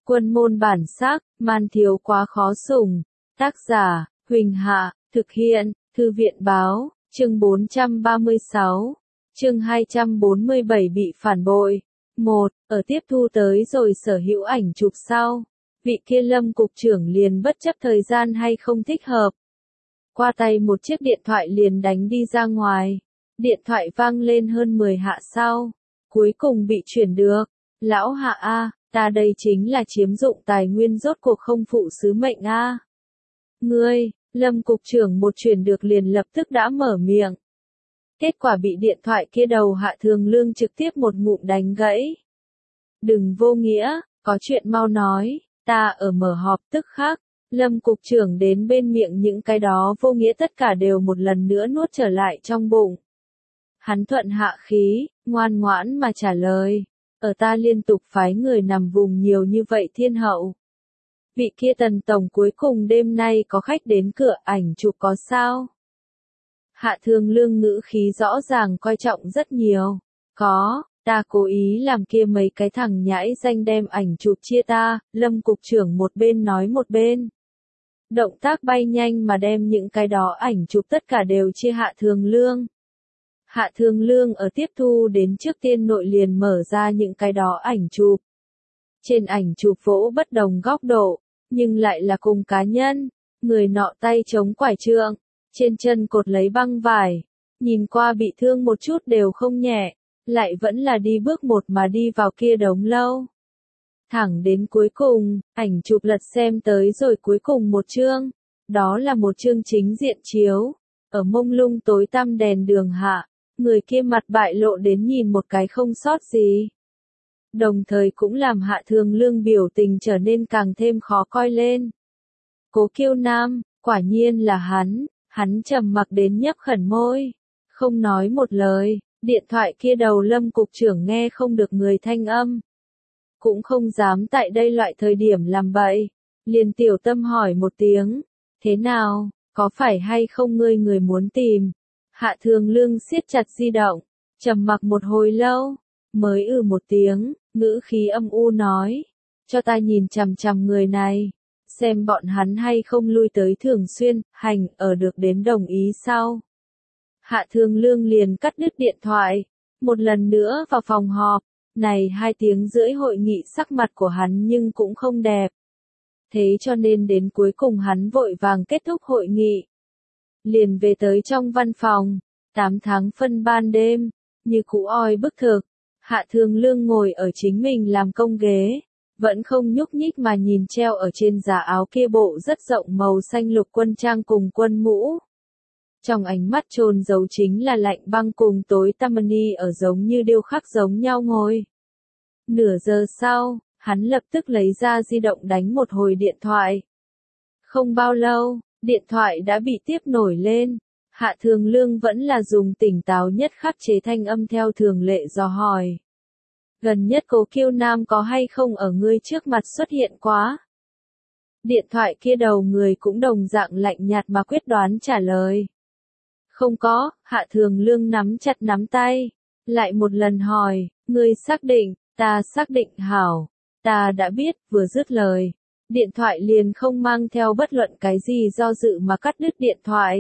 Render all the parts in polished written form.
Quân môn bản sắc, man thiếu quá khó sủng. Tác giả, Huỳnh Hạ, thực hiện, Thư viện báo, chương 436, chương 247 bị phản bội. 1. Ở tiếp thu tới rồi sở hữu ảnh chụp sau, vị kia Lâm cục trưởng liền bất chấp thời gian hay không thích hợp. Qua tay một chiếc điện thoại liền đánh đi ra ngoài. Điện thoại vang lên hơn 10 hạ sau. Cuối cùng bị chuyển được. Lão Hạ A, ta đây chính là chiếm dụng tài nguyên rốt cuộc không phụ sứ mệnh A. Ngươi, Lâm cục trưởng một chuyển được liền lập tức đã mở miệng. Kết quả bị điện thoại kia đầu Hạ Thường Lương trực tiếp một ngụm đánh gãy. Đừng vô nghĩa, có chuyện mau nói, ta ở mở họp tức khắc. Lâm cục trưởng đến bên miệng những cái đó vô nghĩa tất cả đều một lần nữa nuốt trở lại trong bụng. Hắn thuận hạ khí, ngoan ngoãn mà trả lời. Ở ta liên tục phái người nằm vùng nhiều như vậy thiên hậu. Vị kia Tần tổng cuối cùng đêm nay có khách đến cửa, ảnh chụp có sao? Hạ Thường Lương ngữ khí rõ ràng coi trọng rất nhiều. Có, ta cố ý làm kia mấy cái thằng nhãi danh đem ảnh chụp chia ta. Lâm cục trưởng một bên nói một bên. Động tác bay nhanh mà đem những cái đó ảnh chụp tất cả đều chia Hạ Thường Lương. Hạ Thường Lương ở tiếp thu đến trước tiên nội liền mở ra những cái đó ảnh chụp. Trên ảnh chụp vỗ bất đồng góc độ, nhưng lại là cùng cá nhân. Người nọ tay chống quải trượng, trên chân cột lấy băng vải. Nhìn qua bị thương một chút đều không nhẹ, lại vẫn là đi bước một mà đi vào kia đống lâu. Thẳng đến cuối cùng, ảnh chụp lật xem tới rồi cuối cùng một chương. Đó là một chương chính diện chiếu. Ở mông lung tối tăm đèn đường hạ, người kia mặt bại lộ đến nhìn một cái không sót gì. Đồng thời cũng làm Hạ Thường Lương biểu tình trở nên càng thêm khó coi lên. Cố Kiêu Nam, quả nhiên là hắn trầm mặc đến nhấp khẩn môi. Không nói một lời, điện thoại kia đầu Lâm cục trưởng nghe không được người thanh âm. Cũng không dám tại đây loại thời điểm làm bậy, liền tiểu tâm hỏi một tiếng, thế nào, có phải hay không ngươi người muốn tìm? Hạ Thường Lương siết chặt di động, trầm mặc một hồi lâu, mới một tiếng, ngữ khí âm u nói, cho ta nhìn chằm chằm người này, xem bọn hắn hay không lui tới thường xuyên, hành, ở được đến đồng ý sau. Hạ Thường Lương liền cắt đứt điện thoại, một lần nữa vào phòng họp. Này 2 tiếng rưỡi hội nghị sắc mặt của hắn nhưng cũng không đẹp. Thế cho nên đến cuối cùng hắn vội vàng kết thúc hội nghị. Liền về tới trong văn phòng, 8 tháng phân ban đêm, như cũ oi bức thực. Hạ Thường Lương ngồi ở chính mình làm công ghế, vẫn không nhúc nhích mà nhìn treo ở trên giá áo kia bộ rất rộng màu xanh lục quân trang cùng quân mũ. Trong ánh mắt chôn giấu chính là lạnh băng cùng tối Tammany ở giống như điêu khắc giống nhau ngồi. Nửa giờ sau, hắn lập tức lấy ra di động đánh một hồi điện thoại. Không bao lâu, điện thoại đã bị tiếp nổi lên. Hạ Thường Lương vẫn là dùng tỉnh táo nhất khắc chế thanh âm theo thường lệ dò hỏi. Gần nhất Cố Kiêu Nam có hay không ở ngươi trước mặt xuất hiện quá? Điện thoại kia đầu người cũng đồng dạng lạnh nhạt mà quyết đoán trả lời. Không có, Hạ Thường Lương nắm chặt nắm tay. Lại một lần hỏi, ngươi xác định, ta xác định hảo. Ta đã biết, vừa dứt lời. Điện thoại liền không mang theo bất luận cái gì do dự mà cắt đứt điện thoại.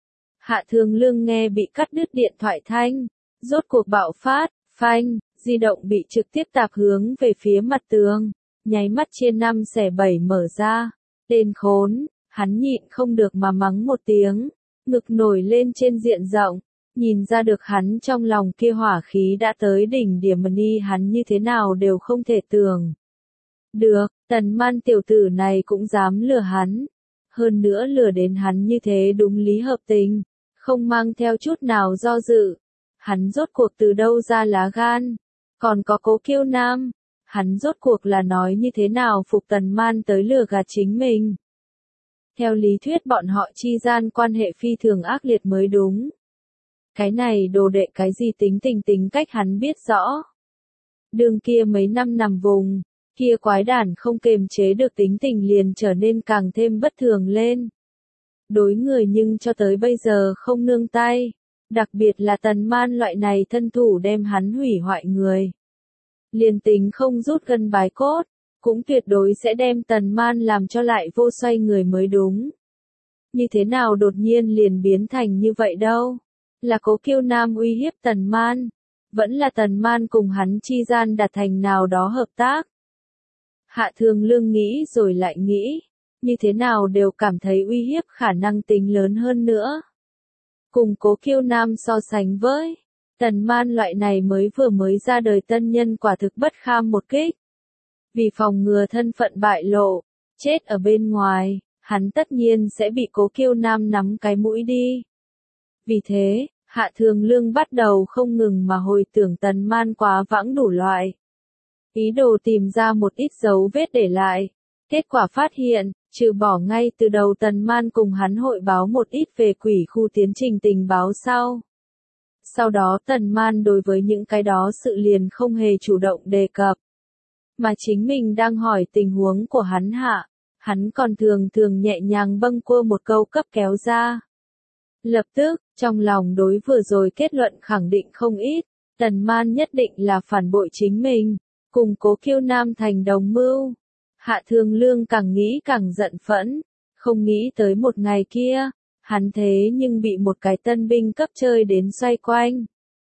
Hạ Thường Lương nghe bị cắt đứt điện thoại thanh. Rốt cuộc bạo phát, phanh, di động bị trực tiếp tạp hướng về phía mặt tường. Nháy mắt chia 5 xẻ 7 mở ra. Tên khốn, hắn nhịn không được mà mắng một tiếng. Ngực nổi lên trên diện rộng, nhìn ra được hắn trong lòng kia hỏa khí đã tới đỉnh điểm ni hắn như thế nào đều không thể tưởng. Được, Tần Man tiểu tử này cũng dám lừa hắn. Hơn nữa lừa đến hắn như thế đúng lý hợp tình, không mang theo chút nào do dự. Hắn rốt cuộc từ đâu ra lá gan, còn có Cố Kiêu Nam. Hắn rốt cuộc là nói như thế nào phục Tần Man tới lừa gạt chính mình. Theo lý thuyết bọn họ chi gian quan hệ phi thường ác liệt mới đúng. Cái này đồ đệ cái gì tính cách hắn biết rõ. Đường kia mấy năm nằm vùng, kia quái đản không kềm chế được tính tình liền trở nên càng thêm bất thường lên. Đối người nhưng cho tới bây giờ không nương tay, đặc biệt là Tần Man loại này thân thủ đem hắn hủy hoại người. Liền tính không rút gân bái cốt, cũng tuyệt đối sẽ đem Tần Man làm cho lại vô xoay người mới đúng. Như thế nào đột nhiên liền biến thành như vậy đâu? Là Cố Kiêu Nam uy hiếp Tần Man, vẫn là Tần Man cùng hắn chi gian đạt thành nào đó hợp tác. Hạ Thường Lương nghĩ rồi lại nghĩ, như thế nào đều cảm thấy uy hiếp khả năng tính lớn hơn nữa. Cùng Cố Kiêu Nam so sánh với Tần Man loại này mới ra đời tân nhân quả thực bất kham một kích. Vì phòng ngừa thân phận bại lộ, chết ở bên ngoài, hắn tất nhiên sẽ bị Cố Kiêu Nam nắm cái mũi đi. Vì thế, Hạ Thường Lương bắt đầu không ngừng mà hồi tưởng Tần Man quá vãng đủ loại. Ý đồ tìm ra một ít dấu vết để lại. Kết quả phát hiện, trừ bỏ ngay từ đầu Tần Man cùng hắn hội báo một ít về quỷ khu tiến trình tình báo sau. Sau đó Tần Man đối với những cái đó sự liền không hề chủ động đề cập. Mà chính mình đang hỏi tình huống của hắn hạ. Hắn còn thường nhẹ nhàng bâng quơ một câu cấp kéo ra. Lập tức, trong lòng đối vừa rồi kết luận khẳng định không ít, Tần Man nhất định là phản bội chính mình, cùng Cố Kiêu Nam thành đồng mưu. Hạ Thường Lương càng nghĩ càng giận phẫn, không nghĩ tới một ngày kia, hắn thế nhưng bị một cái tân binh cấp chơi đến xoay quanh.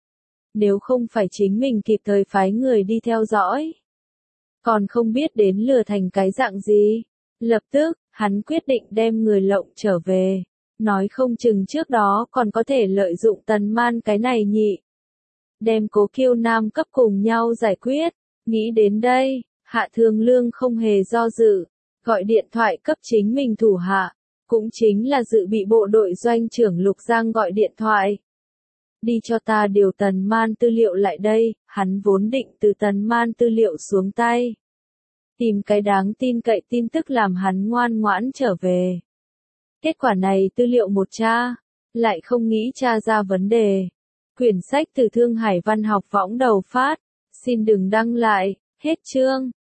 Nếu không phải chính mình kịp thời phái người đi theo dõi, còn không biết đến lừa thành cái dạng gì. Lập tức, hắn quyết định đem người lộng trở về, nói không chừng trước đó còn có thể lợi dụng Tần Man cái này nhị. Đem Cố Kiêu Nam cấp cùng nhau giải quyết, nghĩ đến đây, Hạ Thường Lương không hề do dự, gọi điện thoại cấp chính mình thủ hạ, cũng chính là dự bị bộ đội doanh trưởng Lục Giang gọi điện thoại. Đi cho ta điều Tần Man tư liệu lại đây, hắn vốn định từ Tần Man tư liệu xuống tay. Tìm cái đáng tin cậy tin tức làm hắn ngoan ngoãn trở về. Kết quả này tư liệu một tra, lại không nghĩ tra ra vấn đề. Quyển sách từ Thương Hải Văn học võng đầu phát, xin đừng đăng lại, hết chương.